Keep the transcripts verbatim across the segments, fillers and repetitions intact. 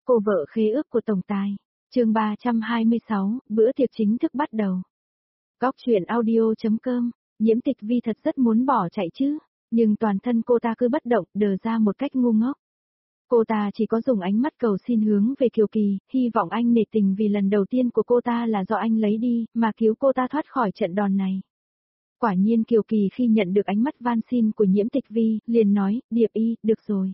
Cô vợ khế ước của tổng tài. Chương ba trăm hai mươi sáu, bữa tiệc chính thức bắt đầu. Góc truyện audio.com. Nhiễm Tịch Vi thật rất muốn bỏ chạy chứ, nhưng toàn thân cô ta cứ bất động, đờ ra một cách ngu ngốc. Cô ta chỉ có dùng ánh mắt cầu xin hướng về Kiều Kỳ, hy vọng anh nể tình vì lần đầu tiên của cô ta là do anh lấy đi, mà cứu cô ta thoát khỏi trận đòn này. Quả nhiên Kiều Kỳ khi nhận được ánh mắt van xin của Nhiễm Tịch Vi, liền nói, Điệp Y, được rồi.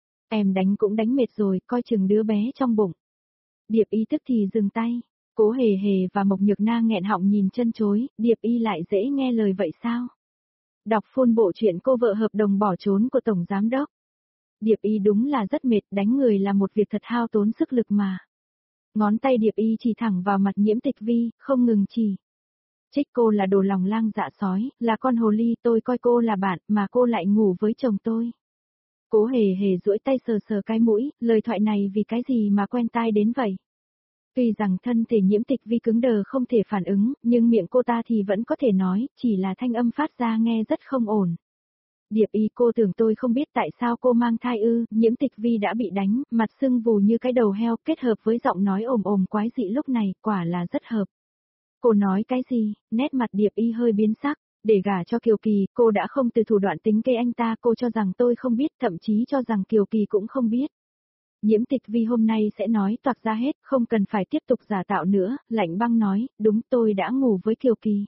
Em đánh cũng đánh mệt rồi, coi chừng đứa bé trong bụng. Điệp Y tức thì dừng tay. Cố Hề Hề và Mộc Nhược Na nghẹn họng nhìn chân chối, Điệp Y lại dễ nghe lời vậy sao? Đọc full bộ truyện Cô vợ hợp đồng bỏ trốn của Tổng Giám đốc. Điệp Y đúng là rất mệt, đánh người là một việc thật hao tốn sức lực mà. Ngón tay Điệp Y chỉ thẳng vào mặt Nhiễm Tịch Vi, không ngừng chỉ. Trích cô là đồ lòng lang dạ sói, là con hồ ly, tôi coi cô là bạn, mà cô lại ngủ với chồng tôi. Cố Hề Hề duỗi tay sờ sờ cái mũi, lời thoại này vì cái gì mà quen tai đến vậy? Tuy rằng thân thể Nhiễm Tịch Vi cứng đờ không thể phản ứng, nhưng miệng cô ta thì vẫn có thể nói, chỉ là thanh âm phát ra nghe rất không ổn. Điệp Y, cô tưởng tôi không biết tại sao cô mang thai ư? Nhiễm Tịch Vi đã bị đánh, mặt sưng vù như cái đầu heo, kết hợp với giọng nói ồm ồm quái dị lúc này, quả là rất hợp. Cô nói cái gì? Nét mặt Điệp Y hơi biến sắc. Để gả cho Kiều Kỳ, cô đã không từ thủ đoạn tính kế anh ta, cô cho rằng tôi không biết, thậm chí cho rằng Kiều Kỳ cũng không biết. Nhiễm Tịch Vi hôm nay sẽ nói toạc ra hết, không cần phải tiếp tục giả tạo nữa, lạnh băng nói, đúng, tôi đã ngủ với Kiều Kỳ.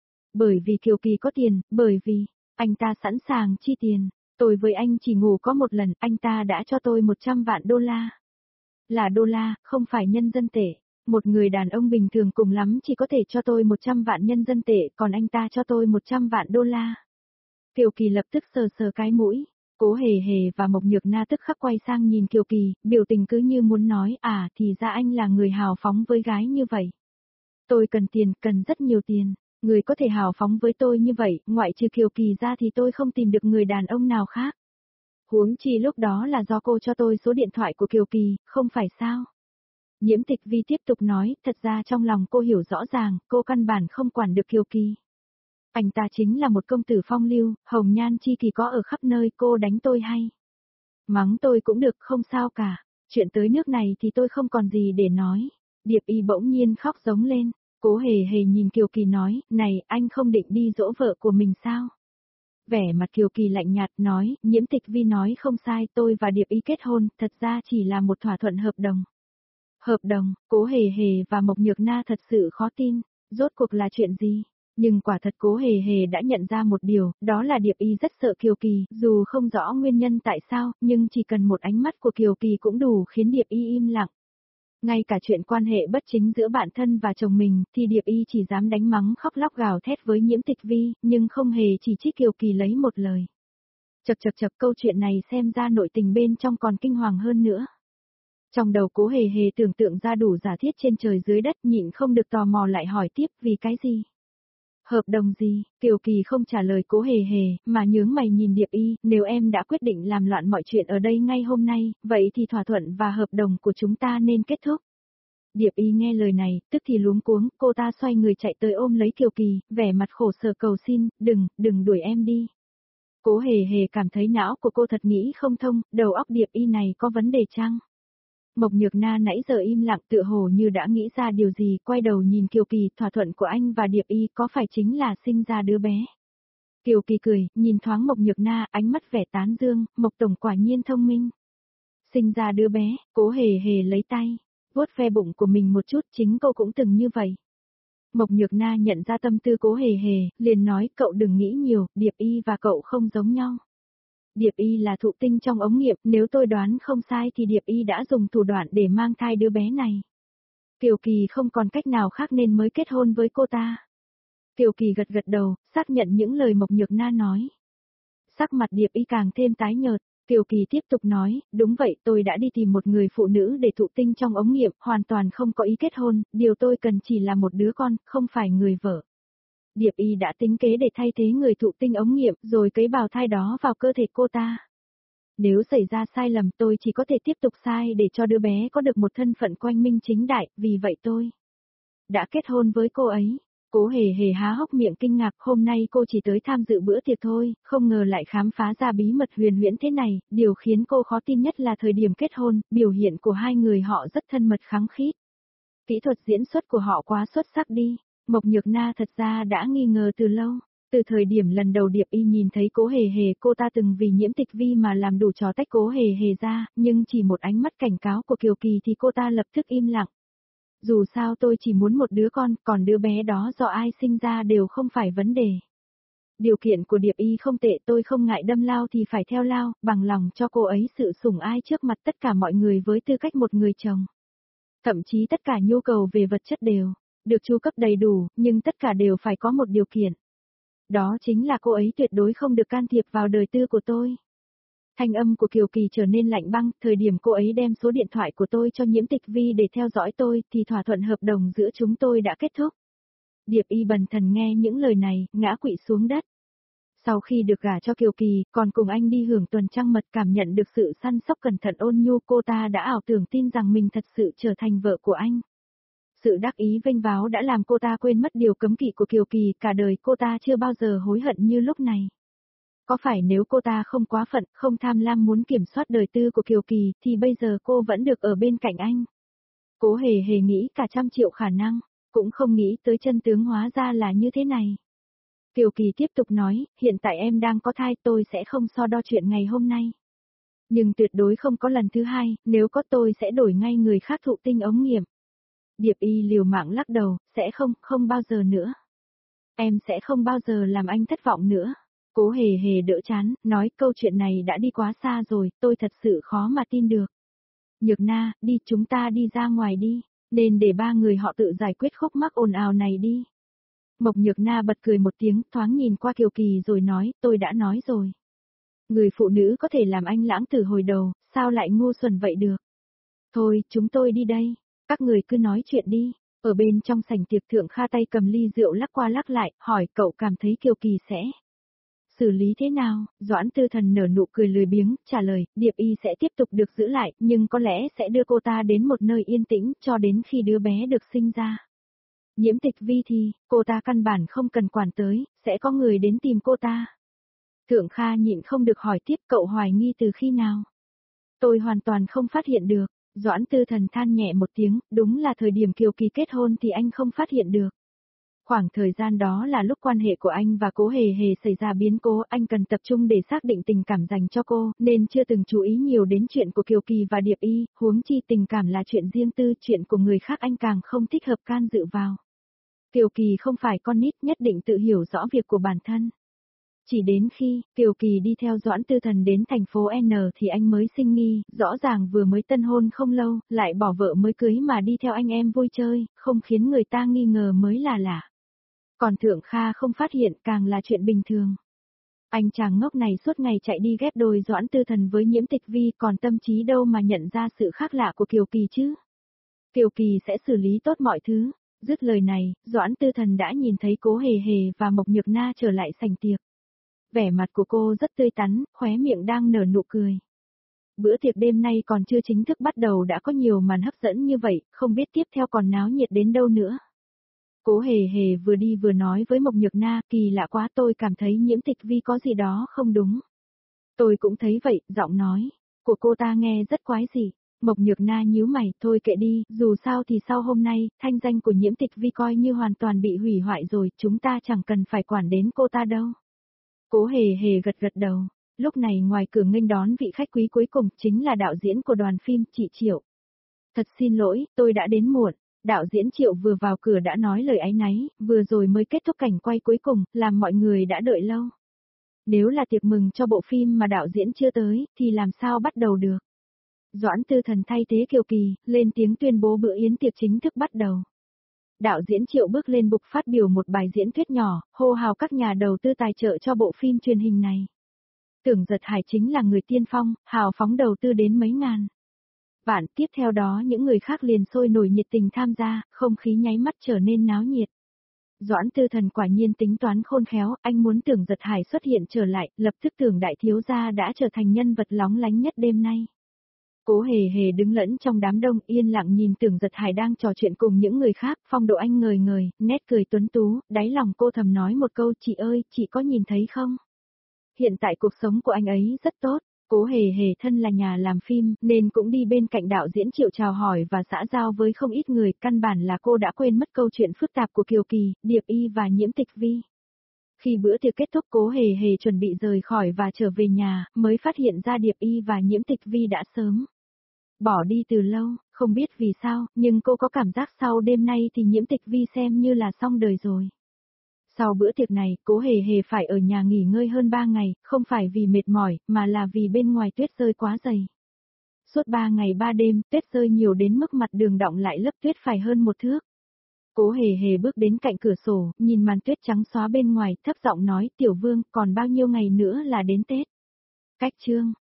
Bởi vì Kiều Kỳ có tiền, bởi vì anh ta sẵn sàng chi tiền. Tôi với anh chỉ ngủ có một lần, anh ta đã cho tôi một trăm vạn đô la. Là đô la, không phải nhân dân tệ. Một người đàn ông bình thường cùng lắm chỉ có thể cho tôi một trăm vạn nhân dân tệ, còn anh ta cho tôi một trăm vạn đô la. Kiều Kỳ lập tức sờ sờ cái mũi. Cố Hề Hề và Mộc Nhược Na tức khắc quay sang nhìn Kiều Kỳ, biểu tình cứ như muốn nói, à thì ra anh là người hào phóng với gái như vậy. Tôi cần tiền, cần rất nhiều tiền. Người có thể hào phóng với tôi như vậy, ngoại trừ Kiều Kỳ ra thì tôi không tìm được người đàn ông nào khác. Huống chi lúc đó là do cô cho tôi số điện thoại của Kiều Kỳ, không phải sao? Nhiễm Tịch Vi tiếp tục nói, thật ra trong lòng cô hiểu rõ ràng, cô căn bản không quản được Kiều Kỳ. Anh ta chính là một công tử phong lưu, hồng nhan chi kỳ có ở khắp nơi, cô đánh tôi hay. Mắng tôi cũng được, không sao cả. Chuyện tới nước này thì tôi không còn gì để nói. Điệp Y bỗng nhiên khóc giống lên. Cố Hề Hề nhìn Kiều Kỳ nói, này, anh không định đi dỗ vợ của mình sao? Vẻ mặt Kiều Kỳ lạnh nhạt nói, Nhiễm Tịch Vi nói không sai, tôi và Điệp Y kết hôn, thật ra chỉ là một thỏa thuận hợp đồng. Hợp đồng, Cố Hề Hề và Mộc Nhược Na thật sự khó tin, rốt cuộc là chuyện gì? Nhưng quả thật Cố Hề Hề đã nhận ra một điều, đó là Điệp Y rất sợ Kiều Kỳ, dù không rõ nguyên nhân tại sao, nhưng chỉ cần một ánh mắt của Kiều Kỳ cũng đủ khiến Điệp Y im lặng. Ngay cả chuyện quan hệ bất chính giữa bạn thân và chồng mình, thì Điệp Y chỉ dám đánh mắng khóc lóc gào thét với Nhiễm Tịch Vi, nhưng không hề chỉ trích Kiều Kỳ lấy một lời. Chật chật chật, câu chuyện này xem ra nội tình bên trong còn kinh hoàng hơn nữa. Trong đầu Cố Hề Hề tưởng tượng ra đủ giả thiết trên trời dưới đất, nhịn không được tò mò lại hỏi tiếp, vì cái gì? Hợp đồng gì? Kiều Kỳ không trả lời Cố Hề Hề, mà nhướng mày nhìn Điệp Y, nếu em đã quyết định làm loạn mọi chuyện ở đây ngay hôm nay, vậy thì thỏa thuận và hợp đồng của chúng ta nên kết thúc. Điệp Y nghe lời này, tức thì luống cuống, cô ta xoay người chạy tới ôm lấy Kiều Kỳ, vẻ mặt khổ sở cầu xin, đừng, đừng đuổi em đi. Cố Hề Hề cảm thấy não của cô thật nghĩ không thông, đầu óc Điệp Y này có vấn đề chăng? Mộc Nhược Na nãy giờ im lặng tựa hồ như đã nghĩ ra điều gì, quay đầu nhìn Kiều Kỳ, thỏa thuận của anh và Điệp Y có phải chính là sinh ra đứa bé? Kiều Kỳ cười, nhìn thoáng Mộc Nhược Na, ánh mắt vẻ tán dương, Mộc Tổng quả nhiên thông minh. Sinh ra đứa bé, Cố Hề Hề lấy tay, vuốt ve bụng của mình một chút, chính cô cũng từng như vậy. Mộc Nhược Na nhận ra tâm tư Cố Hề Hề, liền nói, cậu đừng nghĩ nhiều, Điệp Y và cậu không giống nhau. Điệp Y là thụ tinh trong ống nghiệm, nếu tôi đoán không sai thì Điệp Y đã dùng thủ đoạn để mang thai đứa bé này. Kiều Kỳ không còn cách nào khác nên mới kết hôn với cô ta. Kiều Kỳ gật gật đầu, xác nhận những lời Mộc Nhược Na nói. Sắc mặt Điệp Y càng thêm tái nhợt, Kiều Kỳ tiếp tục nói, đúng vậy, tôi đã đi tìm một người phụ nữ để thụ tinh trong ống nghiệm, hoàn toàn không có ý kết hôn, điều tôi cần chỉ là một đứa con, không phải người vợ. Điệp Y đã tính kế để thay thế người thụ tinh ống nghiệm, rồi cấy bào thai đó vào cơ thể cô ta. Nếu xảy ra sai lầm tôi chỉ có thể tiếp tục sai để cho đứa bé có được một thân phận quang minh chính đại, vì vậy tôi đã kết hôn với cô ấy. Cố hề hề há hốc miệng kinh ngạc, hôm nay cô chỉ tới tham dự bữa tiệc thôi, không ngờ lại khám phá ra bí mật huyền huyễn thế này, điều khiến cô khó tin nhất là thời điểm kết hôn, biểu hiện của hai người họ rất thân mật khăng khít. Kỹ thuật diễn xuất của họ quá xuất sắc đi, Mộc Nhược Na thật ra đã nghi ngờ từ lâu. Từ thời điểm lần đầu Điệp Y nhìn thấy Cố Hề Hề, cô ta từng vì Nhiễm Tịch Vi mà làm đủ trò tách Cố Hề Hề ra, nhưng chỉ một ánh mắt cảnh cáo của Kiều Kỳ thì cô ta lập tức im lặng. Dù sao tôi chỉ muốn một đứa con, còn đứa bé đó do ai sinh ra đều không phải vấn đề. Điều kiện của Điệp Y không tệ, tôi không ngại đâm lao thì phải theo lao, bằng lòng cho cô ấy sự sủng ái trước mặt tất cả mọi người với tư cách một người chồng. Thậm chí tất cả nhu cầu về vật chất đều được chu cấp đầy đủ, nhưng tất cả đều phải có một điều kiện. Đó chính là cô ấy tuyệt đối không được can thiệp vào đời tư của tôi. Thanh âm của Kiều Kỳ trở nên lạnh băng, thời điểm cô ấy đem số điện thoại của tôi cho Nhiễm Tịch Vi để theo dõi tôi, thì thỏa thuận hợp đồng giữa chúng tôi đã kết thúc. Điệp Y bần thần nghe những lời này, ngã quỵ xuống đất. Sau khi được gả cho Kiều Kỳ, còn cùng anh đi hưởng tuần trăng mật, cảm nhận được sự săn sóc cẩn thận ôn nhu, cô ta đã ảo tưởng tin rằng mình thật sự trở thành vợ của anh. Sự đắc ý vênh váo đã làm cô ta quên mất điều cấm kỵ của Kiều Kỳ, cả đời cô ta chưa bao giờ hối hận như lúc này. Có phải nếu cô ta không quá phận, không tham lam muốn kiểm soát đời tư của Kiều Kỳ, thì bây giờ cô vẫn được ở bên cạnh anh. Cố Hề Hề nghĩ cả trăm triệu khả năng, cũng không nghĩ tới chân tướng hóa ra là như thế này. Kiều Kỳ tiếp tục nói, hiện tại em đang có thai, tôi sẽ không so đo chuyện ngày hôm nay. Nhưng tuyệt đối không có lần thứ hai, nếu có tôi sẽ đổi ngay người khác thụ tinh ống nghiệm. Điệp Y liều mạng lắc đầu, sẽ không, không bao giờ nữa. Em sẽ không bao giờ làm anh thất vọng nữa. Cố Hề Hề đỡ chán, nói câu chuyện này đã đi quá xa rồi, tôi thật sự khó mà tin được. Nhược Na, đi, chúng ta đi ra ngoài đi, nên để ba người họ tự giải quyết khúc mắc ồn ào này đi. Mộc Nhược Na bật cười một tiếng, thoáng nhìn qua Kiều Kỳ rồi nói, tôi đã nói rồi. Người phụ nữ có thể làm anh lãng tử hồi đầu, sao lại ngu xuẩn vậy được. Thôi, chúng tôi đi đây, các người cứ nói chuyện đi. Ở bên trong sảnh tiệc, Thượng Kha tay cầm ly rượu lắc qua lắc lại, hỏi cậu cảm thấy Kiều Kỳ sẽ xử lý thế nào? Doãn Tư Thần nở nụ cười lười biếng, trả lời, Điệp Y sẽ tiếp tục được giữ lại, nhưng có lẽ sẽ đưa cô ta đến một nơi yên tĩnh, cho đến khi đứa bé được sinh ra. Nhiễm Tịch Vi thì, cô ta căn bản không cần quản tới, sẽ có người đến tìm cô ta. Thượng Kha nhịn không được hỏi tiếp, cậu hoài nghi từ khi nào? Tôi hoàn toàn không phát hiện được. Doãn Tư Thần than nhẹ một tiếng, đúng là thời điểm Kiều Kỳ kết hôn thì anh không phát hiện được. Khoảng thời gian đó là lúc quan hệ của anh và Cố Hề Hề xảy ra biến cố, anh cần tập trung để xác định tình cảm dành cho cô, nên chưa từng chú ý nhiều đến chuyện của Kiều Kỳ và Điệp Y, huống chi tình cảm là chuyện riêng tư, chuyện của người khác anh càng không thích hợp can dự vào. Kiều Kỳ không phải con nít, nhất định tự hiểu rõ việc của bản thân. Chỉ đến khi Kiều Kỳ đi theo Doãn Tư Thần đến thành phố N thì anh mới sinh nghi, rõ ràng vừa mới tân hôn không lâu, lại bỏ vợ mới cưới mà đi theo anh em vui chơi, không khiến người ta nghi ngờ mới là lạ. Còn Thượng Kha không phát hiện càng là chuyện bình thường. Anh chàng ngốc này suốt ngày chạy đi ghép đôi Doãn Tư Thần với Nhiễm Tịch Vi, còn tâm trí đâu mà nhận ra sự khác lạ của Kiều Kỳ chứ. Kiều Kỳ sẽ xử lý tốt mọi thứ. Dứt lời này, Doãn Tư Thần đã nhìn thấy Cố Hề Hề và Mộc Nhược Na trở lại sảnh tiệc. Vẻ mặt của cô rất tươi tắn, khóe miệng đang nở nụ cười. Bữa tiệc đêm nay còn chưa chính thức bắt đầu đã có nhiều màn hấp dẫn như vậy, không biết tiếp theo còn náo nhiệt đến đâu nữa. Cố Hề Hề vừa đi vừa nói với Mộc Nhược Na, kỳ lạ quá, tôi cảm thấy Nhiễm Tịch Vi có gì đó không đúng. Tôi cũng thấy vậy, giọng nói của cô ta nghe rất quái dị. Mộc Nhược Na nhíu mày, thôi kệ đi, dù sao thì sau hôm nay, thanh danh của Nhiễm Tịch Vi coi như hoàn toàn bị hủy hoại rồi, chúng ta chẳng cần phải quản đến cô ta đâu. Cố Hề Hề gật gật đầu, lúc này ngoài cửa nghênh đón vị khách quý cuối cùng chính là đạo diễn của đoàn phim, chị Triệu. Thật xin lỗi, tôi đã đến muộn. Đạo diễn Triệu vừa vào cửa đã nói lời áy náy, vừa rồi mới kết thúc cảnh quay cuối cùng, làm mọi người đã đợi lâu. Nếu là tiệc mừng cho bộ phim mà đạo diễn chưa tới, thì làm sao bắt đầu được. Doãn Tư Thần thay thế Kiều Kỳ, lên tiếng tuyên bố bữa yến tiệc chính thức bắt đầu. Đạo diễn Triệu bước lên bục phát biểu một bài diễn thuyết nhỏ, hô hào các nhà đầu tư tài trợ cho bộ phim truyền hình này. Tưởng Giật Hải chính là người tiên phong, hào phóng đầu tư đến mấy ngàn vạn, tiếp theo đó những người khác liền sôi nổi nhiệt tình tham gia, không khí nháy mắt trở nên náo nhiệt. Doãn Tư Thần quả nhiên tính toán khôn khéo, anh muốn Tưởng Giật Hải xuất hiện trở lại, lập tức Tưởng đại thiếu gia đã trở thành nhân vật lóng lánh nhất đêm nay. Cố Hề Hề đứng lẫn trong đám đông yên lặng nhìn Tưởng Giật Hải đang trò chuyện cùng những người khác, phong độ anh ngời ngời, nét cười tuấn tú, đáy lòng cô thầm nói một câu chị ơi, chị có nhìn thấy không? Hiện tại cuộc sống của anh ấy rất tốt, Cố Hề Hề thân là nhà làm phim nên cũng đi bên cạnh đạo diễn Triệu chào hỏi và xã giao với không ít người, căn bản là cô đã quên mất câu chuyện phức tạp của Kiều Kỳ, Điệp Y và Nhiễm Tịch Vi. Khi bữa tiệc kết thúc Cố Hề Hề chuẩn bị rời khỏi và trở về nhà, mới phát hiện ra Điệp Y và Nhiễm Tịch Vi đã sớm bỏ đi từ lâu, không biết vì sao, nhưng cô có cảm giác sau đêm nay thì Nhiễm Tịch Vi xem như là xong đời rồi. Sau bữa tiệc này, Cố Hề Hề phải ở nhà nghỉ ngơi hơn ba ngày, không phải vì mệt mỏi, mà là vì bên ngoài tuyết rơi quá dày. Suốt ba ngày ba đêm, tuyết rơi nhiều đến mức mặt đường đọng lại lớp tuyết phải hơn một thước. Cố Hề Hề bước đến cạnh cửa sổ, nhìn màn tuyết trắng xóa bên ngoài, thấp giọng nói, Tiểu Vương, còn bao nhiêu ngày nữa là đến Tết? Cách chương